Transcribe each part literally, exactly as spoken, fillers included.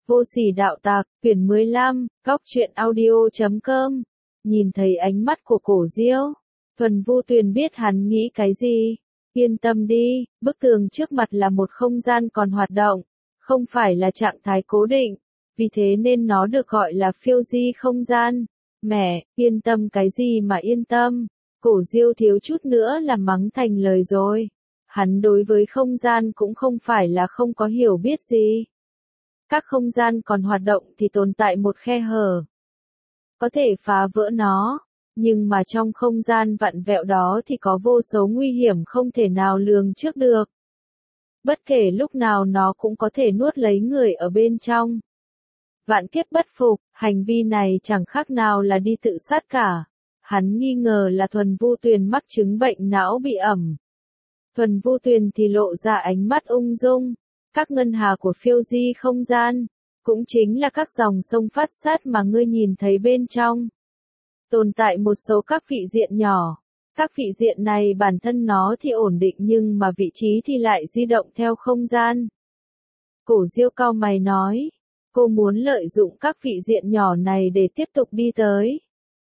Vô sỉ đạo tặc, quyển mười lăm, góc truyện audio chấm com. Nhìn thấy ánh mắt của Cổ Diêu, Thuần Vu Tuyền biết hắn nghĩ cái gì. Yên tâm đi, bức tường trước mặt là một không gian còn hoạt động, không phải là trạng thái cố định, vì thế nên nó được gọi là phiêu di không gian. Mẹ, yên tâm cái gì mà yên tâm, Cổ Diêu thiếu chút nữa là mắng thành lời rồi. Hắn đối với không gian cũng không phải là không có hiểu biết gì. Các không gian còn hoạt động thì tồn tại một khe hở, có thể phá vỡ nó, nhưng mà trong không gian vặn vẹo đó thì có vô số nguy hiểm không thể nào lường trước được. Bất kể lúc nào nó cũng có thể nuốt lấy người ở bên trong. Vạn kiếp bất phục, hành vi này chẳng khác nào là đi tự sát cả. Hắn nghi ngờ là Thuần Vu Tuyền mắc chứng bệnh não bị ẩm. Thuần Vu Tuyền thì lộ ra ánh mắt ung dung. Các ngân hà của phiêu di không gian, cũng chính là các dòng sông phát sát mà ngươi nhìn thấy bên trong. Tồn tại một số các vị diện nhỏ. Các vị diện này bản thân nó thì ổn định nhưng mà vị trí thì lại di động theo không gian. Cổ Diêu cau mày nói, cô muốn lợi dụng các vị diện nhỏ này để tiếp tục đi tới.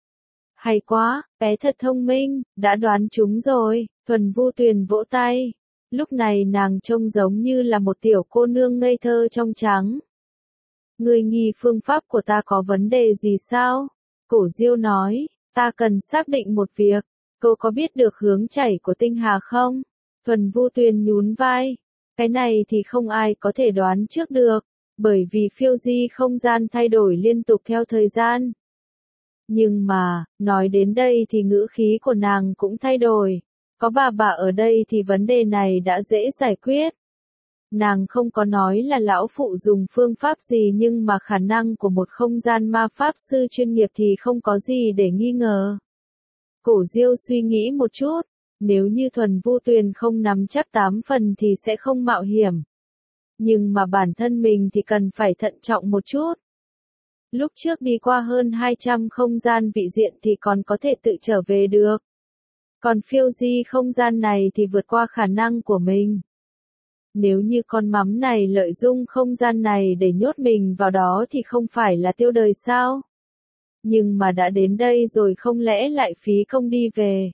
Hay quá, bé thật thông minh, đã đoán chúng rồi. Thuần Vu Tuyền vỗ tay. Lúc này nàng trông giống như là một tiểu cô nương ngây thơ trong trắng. Ngươi nghi phương pháp của ta có vấn đề gì sao? Cổ Diêu nói, ta cần xác định một việc, cô có biết được hướng chảy của tinh hà không? Thuần Vu Tuyền nhún vai, cái này thì không ai có thể đoán trước được, bởi vì phiêu di không gian thay đổi liên tục theo thời gian. Nhưng mà, nói đến đây thì ngữ khí của nàng cũng thay đổi. Có bà bà ở đây thì vấn đề này đã dễ giải quyết. Nàng không có nói là lão phụ dùng phương pháp gì nhưng mà khả năng của một không gian ma pháp sư chuyên nghiệp thì không có gì để nghi ngờ. Cổ Diêu suy nghĩ một chút, nếu như Thuần Vu Tuyền không nắm chắc tám phần thì sẽ không mạo hiểm. Nhưng mà bản thân mình thì cần phải thận trọng một chút. Lúc trước đi qua hơn hai trăm không gian vị diện thì còn có thể tự trở về được. Còn phiêu di không gian này thì vượt qua khả năng của mình. Nếu như con mắm này lợi dụng không gian này để nhốt mình vào đó thì không phải là tiêu đời sao? Nhưng mà đã đến đây rồi không lẽ lại phí công đi về?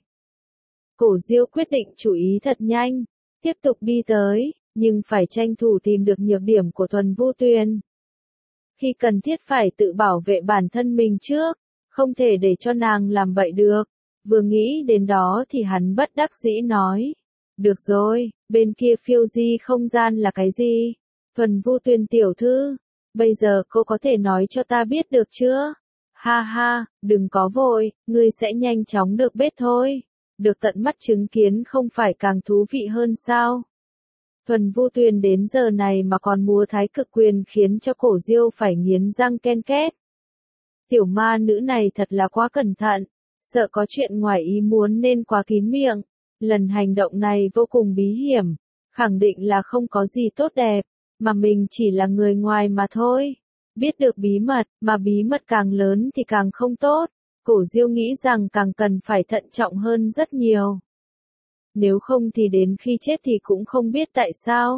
Cổ Diêu quyết định chú ý thật nhanh, tiếp tục đi tới, nhưng phải tranh thủ tìm được nhược điểm của Thuần Vu Tuyền. Khi cần thiết phải tự bảo vệ bản thân mình trước, không thể để cho nàng làm bậy được. Vừa nghĩ đến đó thì hắn bất đắc dĩ nói. Được rồi, bên kia phiêu di không gian là cái gì? Thuần Vu Tuyền tiểu thư, bây giờ cô có thể nói cho ta biết được chưa? Ha ha, đừng có vội, ngươi sẽ nhanh chóng được biết thôi. Được tận mắt chứng kiến không phải càng thú vị hơn sao? Thuần Vu Tuyền đến giờ này mà còn múa thái cực quyền khiến cho Cổ Diêu phải nghiến răng ken két. Tiểu ma nữ này thật là quá cẩn thận. Sợ có chuyện ngoài ý muốn nên quá kín miệng. Lần hành động này vô cùng bí hiểm, khẳng định là không có gì tốt đẹp, mà mình chỉ là người ngoài mà thôi. Biết được bí mật, mà bí mật càng lớn thì càng không tốt. Cổ Diêu nghĩ rằng càng cần phải thận trọng hơn rất nhiều. Nếu không thì đến khi chết thì cũng không biết tại sao.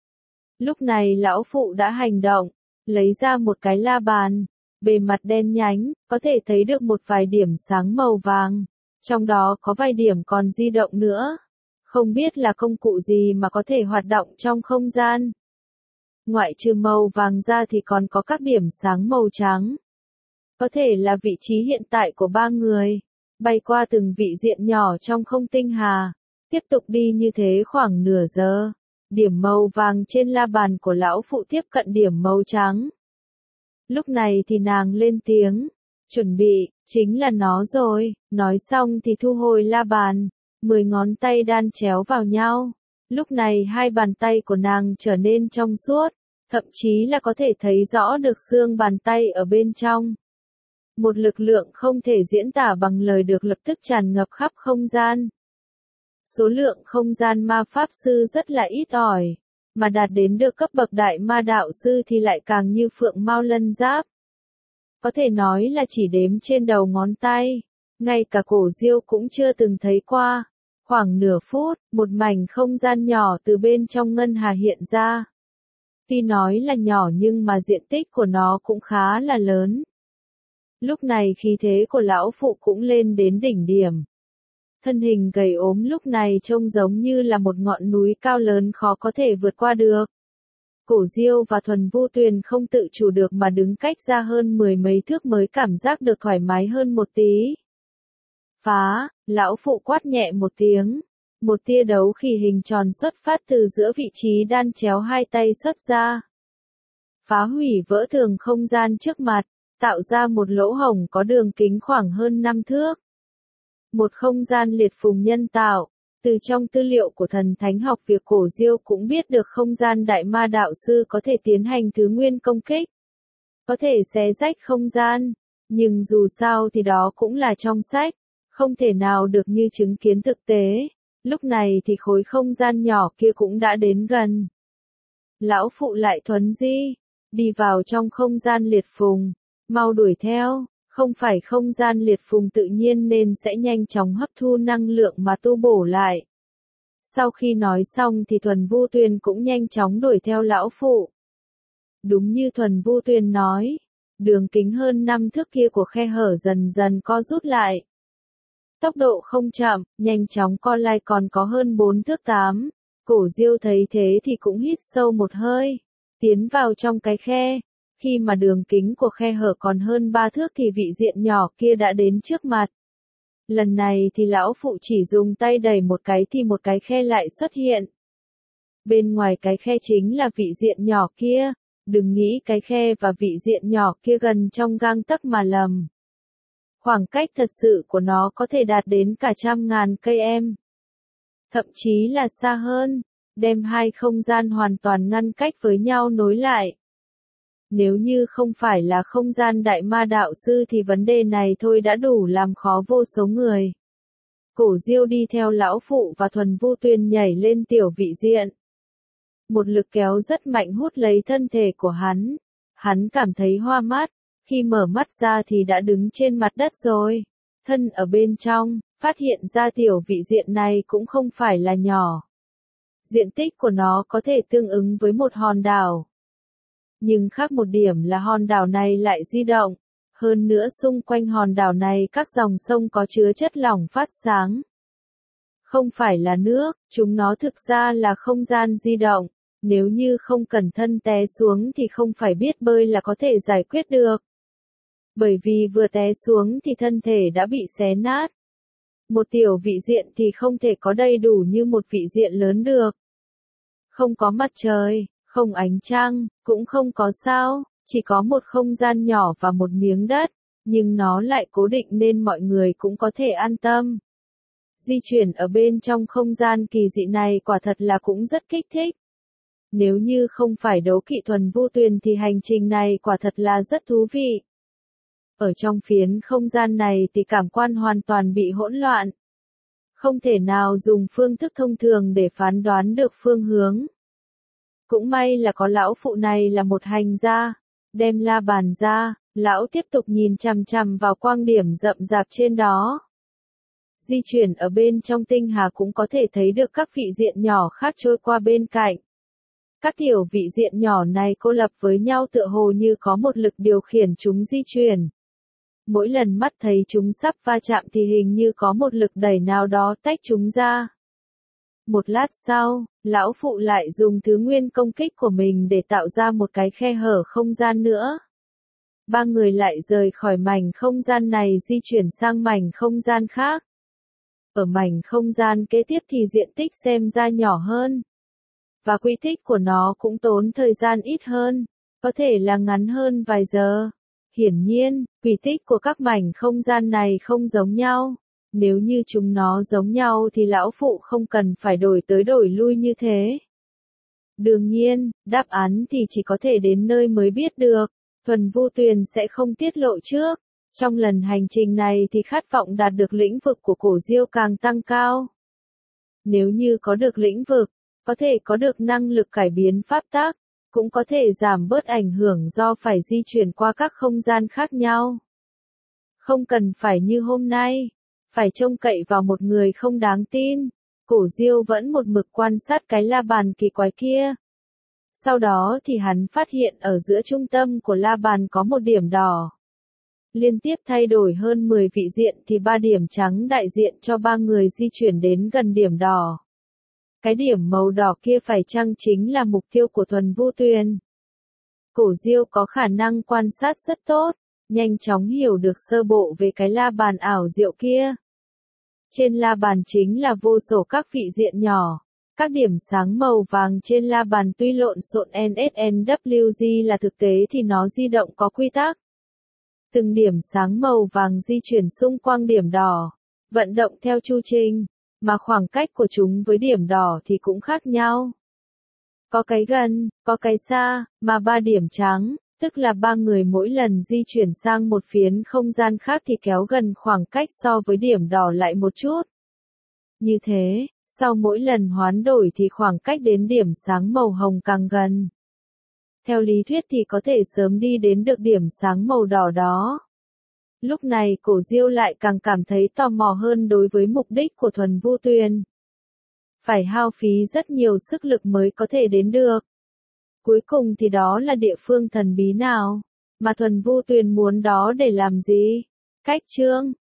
Lúc này lão phụ đã hành động, lấy ra một cái la bàn. Bề mặt đen nhánh, có thể thấy được một vài điểm sáng màu vàng. Trong đó có vài điểm còn di động nữa. Không biết là công cụ gì mà có thể hoạt động trong không gian. Ngoại trừ màu vàng ra thì còn có các điểm sáng màu trắng. Có thể là vị trí hiện tại của ba người. Bay qua từng vị diện nhỏ trong không tinh hà. Tiếp tục đi như thế khoảng nửa giờ. Điểm màu vàng trên la bàn của lão phụ tiếp cận điểm màu trắng. Lúc này thì nàng lên tiếng, chuẩn bị, chính là nó rồi, nói xong thì thu hồi la bàn, mười ngón tay đan chéo vào nhau. Lúc này hai bàn tay của nàng trở nên trong suốt, thậm chí là có thể thấy rõ được xương bàn tay ở bên trong. Một lực lượng không thể diễn tả bằng lời được lập tức tràn ngập khắp không gian. Số lượng không gian ma pháp sư rất là ít ỏi. Mà đạt đến được cấp bậc đại ma đạo sư thì lại càng như phượng mao lân giáp. Có thể nói là chỉ đếm trên đầu ngón tay, ngay cả Cổ Diêu cũng chưa từng thấy qua. Khoảng nửa phút, một mảnh không gian nhỏ từ bên trong ngân hà hiện ra. Tuy nói là nhỏ nhưng mà diện tích của nó cũng khá là lớn. Lúc này khí thế của lão phụ cũng lên đến đỉnh điểm. Thân hình gầy ốm lúc này trông giống như là một ngọn núi cao lớn khó có thể vượt qua được. Cổ Diêu và Thuần Vu Tuyền không tự chủ được mà đứng cách ra hơn mười mấy thước mới cảm giác được thoải mái hơn một tí. Phá, lão phụ quát nhẹ một tiếng. Một tia đấu khí hình tròn xuất phát từ giữa vị trí đan chéo hai tay xuất ra. Phá hủy vỡ tường không gian trước mặt, tạo ra một lỗ hổng có đường kính khoảng hơn năm thước. Một không gian liệt phùng nhân tạo. Từ trong tư liệu của thần thánh học việc Cổ Diêu cũng biết được không gian đại ma đạo sư có thể tiến hành thứ nguyên công kích. Có thể xé rách không gian. Nhưng dù sao thì đó cũng là trong sách. Không thể nào được như chứng kiến thực tế. Lúc này thì khối không gian nhỏ kia cũng đã đến gần. Lão phụ lại thuấn di. Đi vào trong không gian liệt phùng. Mau đuổi theo. Không phải không gian liệt phùng tự nhiên nên sẽ nhanh chóng hấp thu năng lượng mà tu bổ lại. Sau khi nói xong thì Thuần Vu Tuyền cũng nhanh chóng đuổi theo lão phụ. Đúng như Thuần Vu Tuyền nói, đường kính hơn năm thước kia của khe hở dần dần co rút lại. Tốc độ không chậm, nhanh chóng co lại còn có hơn bốn thước tám. Cổ Diêu thấy thế thì cũng hít sâu một hơi, tiến vào trong cái khe. Khi mà đường kính của khe hở còn hơn ba thước thì vị diện nhỏ kia đã đến trước mặt. Lần này thì lão phụ chỉ dùng tay đẩy một cái thì một cái khe lại xuất hiện. Bên ngoài cái khe chính là vị diện nhỏ kia, đừng nghĩ cái khe và vị diện nhỏ kia gần trong gang tấc mà lầm. Khoảng cách thật sự của nó có thể đạt đến cả trăm ngàn cây em. Thậm chí là xa hơn, đem hai không gian hoàn toàn ngăn cách với nhau nối lại. Nếu như không phải là không gian đại ma đạo sư thì vấn đề này thôi đã đủ làm khó vô số người. Cổ Diêu đi theo lão phụ và Thuần Vu Tuyền nhảy lên tiểu vị diện. Một lực kéo rất mạnh hút lấy thân thể của hắn. Hắn cảm thấy hoa mắt, khi mở mắt ra thì đã đứng trên mặt đất rồi. Thân ở bên trong, phát hiện ra tiểu vị diện này cũng không phải là nhỏ. Diện tích của nó có thể tương ứng với một hòn đảo. Nhưng khác một điểm là hòn đảo này lại di động. Hơn nữa xung quanh hòn đảo này các dòng sông có chứa chất lỏng phát sáng. Không phải là nước, chúng nó thực ra là không gian di động. Nếu như không cẩn thận té xuống thì không phải biết bơi là có thể giải quyết được. Bởi vì vừa té xuống thì thân thể đã bị xé nát. Một tiểu vị diện thì không thể có đầy đủ như một vị diện lớn được. Không có mặt trời, không ánh trăng, cũng không có sao, chỉ có một không gian nhỏ và một miếng đất, nhưng nó lại cố định nên mọi người cũng có thể an tâm. Di chuyển ở bên trong không gian kỳ dị này quả thật là cũng rất kích thích. Nếu như không phải đấu kỵ Thuần Vu Tuyền thì hành trình này quả thật là rất thú vị. Ở trong phiến không gian này thì cảm quan hoàn toàn bị hỗn loạn. Không thể nào dùng phương thức thông thường để phán đoán được phương hướng. Cũng may là có lão phụ này là một hành gia, đem la bàn ra, lão tiếp tục nhìn chằm chằm vào quang điểm rậm rạp trên đó. Di chuyển ở bên trong tinh hà cũng có thể thấy được các vị diện nhỏ khác trôi qua bên cạnh. Các tiểu vị diện nhỏ này cô lập với nhau tựa hồ như có một lực điều khiển chúng di chuyển. Mỗi lần mắt thấy chúng sắp va chạm thì hình như có một lực đẩy nào đó tách chúng ra. Một lát sau, lão phụ lại dùng thứ nguyên công kích của mình để tạo ra một cái khe hở không gian nữa. Ba người lại rời khỏi mảnh không gian này di chuyển sang mảnh không gian khác. Ở mảnh không gian kế tiếp thì diện tích xem ra nhỏ hơn. Và quy tích của nó cũng tốn thời gian ít hơn, có thể là ngắn hơn vài giờ. Hiển nhiên, quy tích của các mảnh không gian này không giống nhau. Nếu như chúng nó giống nhau thì lão phụ không cần phải đổi tới đổi lui như thế. Đương nhiên, đáp án thì chỉ có thể đến nơi mới biết được. Thuần Vu Tuyền sẽ không tiết lộ trước. Trong lần hành trình này thì khát vọng đạt được lĩnh vực của Cổ Diêu càng tăng cao. Nếu như có được lĩnh vực, có thể có được năng lực cải biến pháp tắc, cũng có thể giảm bớt ảnh hưởng do phải di chuyển qua các không gian khác nhau. Không cần phải như hôm nay, phải trông cậy vào một người không đáng tin. Cổ Diêu vẫn một mực quan sát cái la bàn kỳ quái kia. Sau đó thì hắn phát hiện ở giữa trung tâm của la bàn có một điểm đỏ. Liên tiếp thay đổi hơn mười vị diện thì ba điểm trắng đại diện cho ba người di chuyển đến gần điểm đỏ. Cái điểm màu đỏ kia phải chăng chính là mục tiêu của Thuần Vu Tuyền? Cổ Diêu có khả năng quan sát rất tốt, nhanh chóng hiểu được sơ bộ về cái la bàn ảo diệu kia. Trên la bàn chính là vô số các vị diện nhỏ. Các điểm sáng màu vàng trên la bàn tuy lộn xộn en ét en vê giê là thực tế thì nó di động có quy tắc. Từng điểm sáng màu vàng di chuyển xung quanh điểm đỏ, vận động theo chu trình, mà khoảng cách của chúng với điểm đỏ thì cũng khác nhau. Có cái gần, có cái xa, mà ba điểm trắng, tức là ba người mỗi lần di chuyển sang một phiến không gian khác thì kéo gần khoảng cách so với điểm đỏ lại một chút. Như thế, sau mỗi lần hoán đổi thì khoảng cách đến điểm sáng màu hồng càng gần. Theo lý thuyết thì có thể sớm đi đến được điểm sáng màu đỏ đó. Lúc này Cổ Diêu lại càng cảm thấy tò mò hơn đối với mục đích của Thuần Vu Tuyền. Phải hao phí rất nhiều sức lực mới có thể đến được. Cuối cùng thì đó là địa phương thần bí nào, mà Thuần Vu Tuyền muốn đó để làm gì? Cách chương